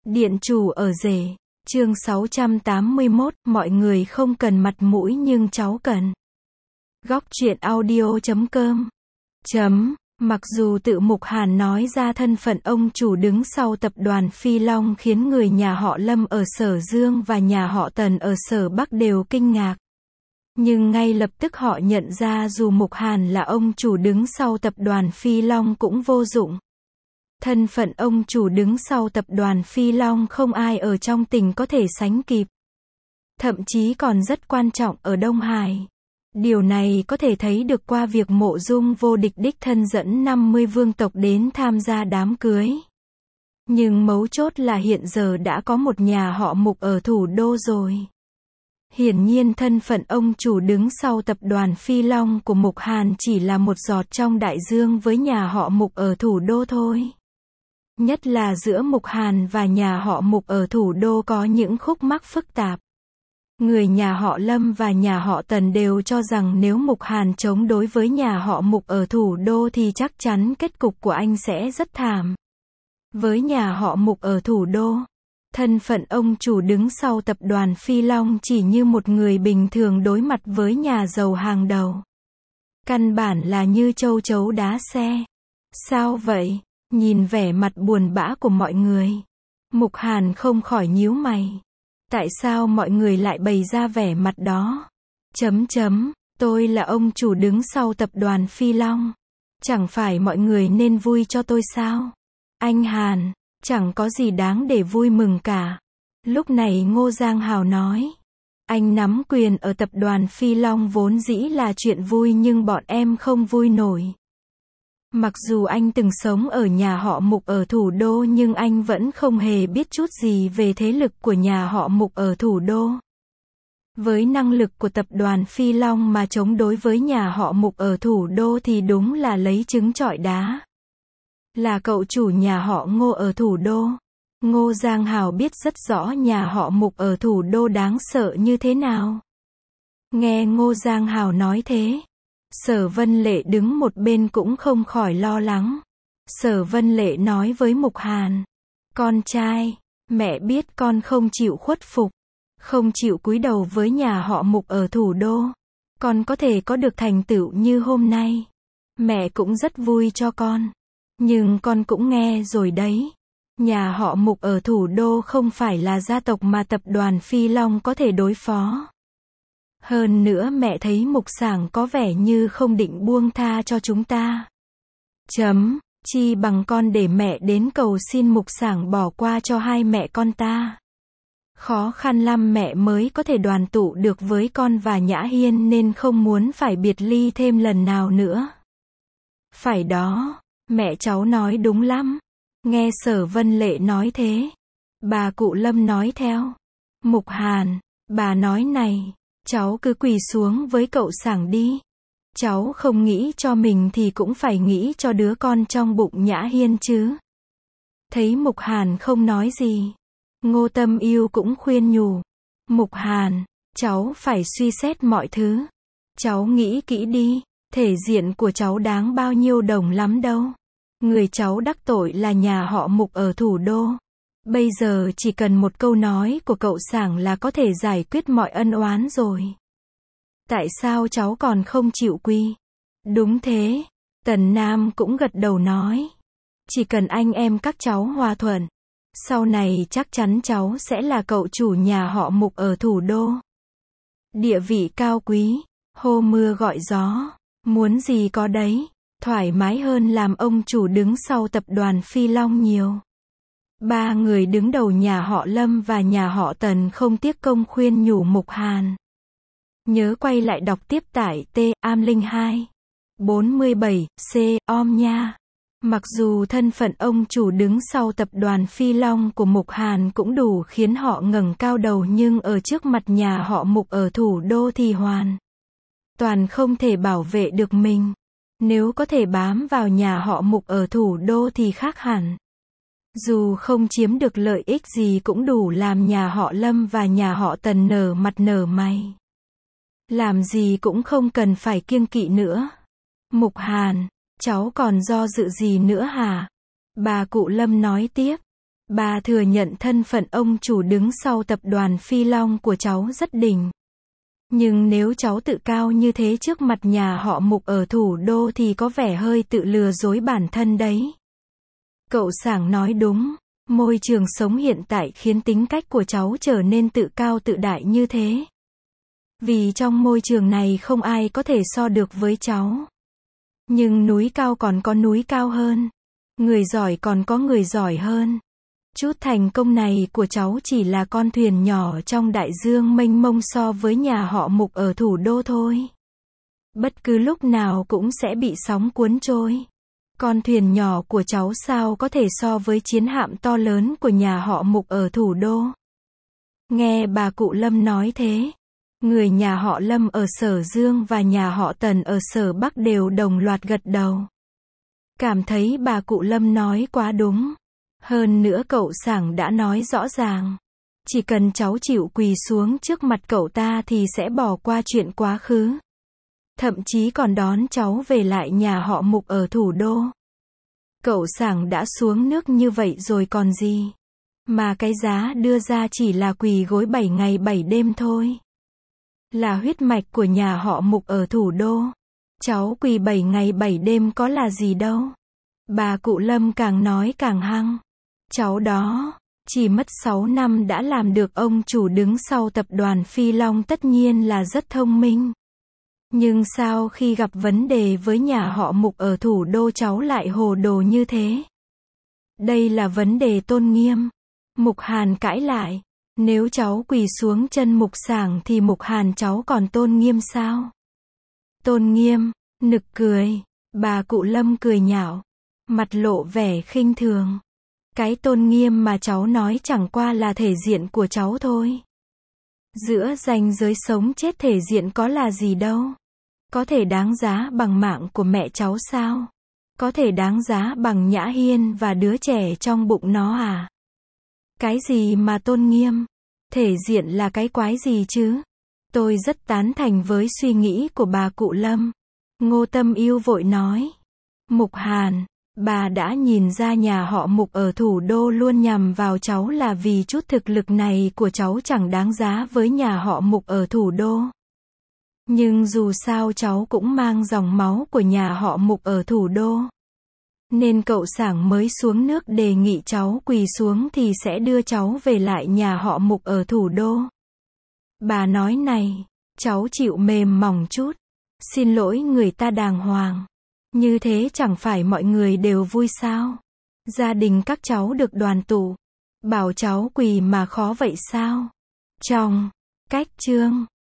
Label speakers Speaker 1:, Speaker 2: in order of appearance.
Speaker 1: Điện chủ ở rể. Chương 681, mọi người không cần mặt mũi nhưng cháu cần. Góc truyện audio.com. Mặc dù tự Mục Hàn nói ra thân phận ông chủ đứng sau tập đoàn Phi Long khiến người nhà họ Lâm ở Sở Dương và nhà họ Tần ở Sở Bắc đều kinh ngạc. Nhưng ngay lập tức họ nhận ra dù Mục Hàn là ông chủ đứng sau tập đoàn Phi Long cũng vô dụng. Thân phận ông chủ đứng sau tập đoàn Phi Long không ai ở trong tỉnh có thể sánh kịp. Thậm chí còn rất quan trọng ở Đông Hải. Điều này có thể thấy được qua việc Mộ Dung Vô Địch đích thân dẫn 50 vương tộc đến tham gia đám cưới. Nhưng mấu chốt là hiện giờ đã có một nhà họ Mục ở thủ đô rồi. Hiển nhiên thân phận ông chủ đứng sau tập đoàn Phi Long của Mục Hàn chỉ là một giọt trong đại dương với nhà họ Mục ở thủ đô thôi. Nhất là giữa Mục Hàn và nhà họ Mục ở thủ đô có những khúc mắc phức tạp. Người nhà họ Lâm và nhà họ Tần đều cho rằng nếu Mục Hàn chống đối với nhà họ Mục ở thủ đô thì chắc chắn kết cục của anh sẽ rất thảm. Với nhà họ Mục ở thủ đô, thân phận ông chủ đứng sau tập đoàn Phi Long chỉ như một người bình thường đối mặt với nhà giàu hàng đầu. Căn bản là như châu chấu đá xe. Sao vậy? Nhìn vẻ mặt buồn bã của mọi người, Mục Hàn không khỏi nhíu mày. Tại sao mọi người lại bày ra vẻ mặt đó? Tôi là ông chủ đứng sau tập đoàn Phi Long. Chẳng phải mọi người nên vui cho tôi sao? Anh Hàn, chẳng có gì đáng để vui mừng cả. Lúc này Ngô Giang Hào nói. Anh nắm quyền ở tập đoàn Phi Long vốn dĩ là chuyện vui nhưng bọn em không vui nổi. Mặc dù anh từng sống ở nhà họ Mục ở thủ đô nhưng anh vẫn không hề biết chút gì về thế lực của nhà họ Mục ở thủ đô. Với năng lực của tập đoàn Phi Long mà chống đối với nhà họ Mục ở thủ đô thì đúng là lấy trứng trọi đá. Là cậu chủ nhà họ Ngô ở thủ đô, Ngô Giang Hào biết rất rõ nhà họ Mục ở thủ đô đáng sợ như thế nào. Nghe Ngô Giang Hào nói thế, Sở Vân Lệ đứng một bên cũng không khỏi lo lắng. Sở Vân Lệ nói với Mục Hàn. Con trai, mẹ biết con không chịu khuất phục, không chịu cúi đầu với nhà họ Mục ở thủ đô. Con có thể có được thành tựu như hôm nay. Mẹ cũng rất vui cho con. Nhưng con cũng nghe rồi đấy. Nhà họ Mục ở thủ đô không phải là gia tộc mà tập đoàn Phi Long có thể đối phó. Hơn nữa mẹ thấy Mục Sảng có vẻ như không định buông tha cho chúng ta. Chi bằng con để mẹ đến cầu xin Mục Sảng bỏ qua cho hai mẹ con ta. Khó khăn lắm mẹ mới có thể đoàn tụ được với con và Nhã Hiên nên không muốn phải biệt ly thêm lần nào nữa. Phải đó, mẹ cháu nói đúng lắm. Nghe Sở Vân Lệ nói thế, bà cụ Lâm nói theo. Mục Hàn, bà nói này. Cháu cứ quỳ xuống với cậu Sảng đi. Cháu không nghĩ cho mình thì cũng phải nghĩ cho đứa con trong bụng Nhã Hiên chứ. Thấy Mục Hàn không nói gì, Ngô Tâm Yêu cũng khuyên nhủ. Mục Hàn, cháu phải suy xét mọi thứ. Cháu nghĩ kỹ đi, thể diện của cháu đáng bao nhiêu đồng lắm đâu. Người cháu đắc tội là nhà họ Mục ở thủ đô. Bây giờ chỉ cần một câu nói của cậu Sảng là có thể giải quyết mọi ân oán rồi. Tại sao cháu còn không chịu quy? Đúng thế, Tần Nam cũng gật đầu nói. Chỉ cần anh em các cháu hòa thuận, sau này chắc chắn cháu sẽ là cậu chủ nhà họ Mục ở thủ đô. Địa vị cao quý, hô mưa gọi gió, muốn gì có đấy, thoải mái hơn làm ông chủ đứng sau tập đoàn Phi Long nhiều. Ba người đứng đầu nhà họ Lâm và nhà họ Tần không tiếc công khuyên nhủ Mục Hàn. Nhớ quay lại đọc tiếp tại T-Am02 47C-OM nha. Mặc dù thân phận ông chủ đứng sau tập đoàn Phi Long của Mục Hàn cũng đủ khiến họ ngẩng cao đầu nhưng ở trước mặt nhà họ Mục ở thủ đô thì hoàn toàn không thể bảo vệ được mình. Nếu có thể bám vào nhà họ Mục ở thủ đô thì khác hẳn. Dù không chiếm được lợi ích gì cũng đủ làm nhà họ Lâm và nhà họ Tần nở mặt nở mày. Làm gì cũng không cần phải kiêng kỵ nữa. Mục Hàn, cháu còn do dự gì nữa hả? Bà cụ Lâm nói tiếp. Bà thừa nhận thân phận ông chủ đứng sau tập đoàn Phi Long của cháu rất đỉnh. Nhưng nếu cháu tự cao như thế trước mặt nhà họ Mục ở thủ đô thì có vẻ hơi tự lừa dối bản thân đấy. Cậu Sảng nói đúng, môi trường sống hiện tại khiến tính cách của cháu trở nên tự cao tự đại như thế. Vì trong môi trường này không ai có thể so được với cháu. Nhưng núi cao còn có núi cao hơn. Người giỏi còn có người giỏi hơn. Chút thành công này của cháu chỉ là con thuyền nhỏ trong đại dương mênh mông so với nhà họ Mục ở thủ đô thôi. Bất cứ lúc nào cũng sẽ bị sóng cuốn trôi. Con thuyền nhỏ của cháu sao có thể so với chiến hạm to lớn của nhà họ Mục ở thủ đô. Nghe bà cụ Lâm nói thế, người nhà họ Lâm ở Sở Dương và nhà họ Tần ở Sở Bắc đều đồng loạt gật đầu. Cảm thấy bà cụ Lâm nói quá đúng. Hơn nữa cậu Sảng đã nói rõ ràng. Chỉ cần cháu chịu quỳ xuống trước mặt cậu ta thì sẽ bỏ qua chuyện quá khứ. Thậm chí còn đón cháu về lại nhà họ Mục ở thủ đô. Cậu Sảng đã xuống nước như vậy rồi còn gì. Mà cái giá đưa ra chỉ là quỳ gối 7 ngày 7 đêm thôi. Là huyết mạch của nhà họ Mục ở thủ đô. Cháu quỳ 7 ngày 7 đêm có là gì đâu. Bà cụ Lâm càng nói càng hăng. Cháu đó, chỉ mất 6 năm đã làm được ông chủ đứng sau tập đoàn Phi Long tất nhiên là rất thông minh. Nhưng sao khi gặp vấn đề với nhà họ Mục ở thủ đô cháu lại hồ đồ như thế? Đây là vấn đề tôn nghiêm. Mục Hàn cãi lại. Nếu cháu quỳ xuống chân Mục Sảng thì Mục Hàn cháu còn tôn nghiêm sao? Tôn nghiêm, nực cười. Bà cụ Lâm cười nhạo. Mặt lộ vẻ khinh thường. Cái tôn nghiêm mà cháu nói chẳng qua là thể diện của cháu thôi. Giữa ranh giới sống chết thể diện có là gì đâu. Có thể đáng giá bằng mạng của mẹ cháu sao? Có thể đáng giá bằng Nhã Hiên và đứa trẻ trong bụng nó à? Cái gì mà tôn nghiêm? Thể diện là cái quái gì chứ? Tôi rất tán thành với suy nghĩ của bà cụ Lâm. Ngô Tâm Yêu vội nói. Mục Hàn, bà đã nhìn ra nhà họ Mục ở thủ đô luôn nhằm vào cháu là vì chút thực lực này của cháu chẳng đáng giá với nhà họ Mục ở thủ đô. Nhưng dù sao cháu cũng mang dòng máu của nhà họ Mục ở thủ đô. Nên cậu Sảng mới xuống nước đề nghị cháu quỳ xuống thì sẽ đưa cháu về lại nhà họ Mục ở thủ đô. Bà nói này, cháu chịu mềm mỏng chút. Xin lỗi người ta đàng hoàng. Như thế chẳng phải mọi người đều vui sao? Gia đình các cháu được đoàn tụ. Bảo cháu quỳ mà khó vậy sao? Trong cách chương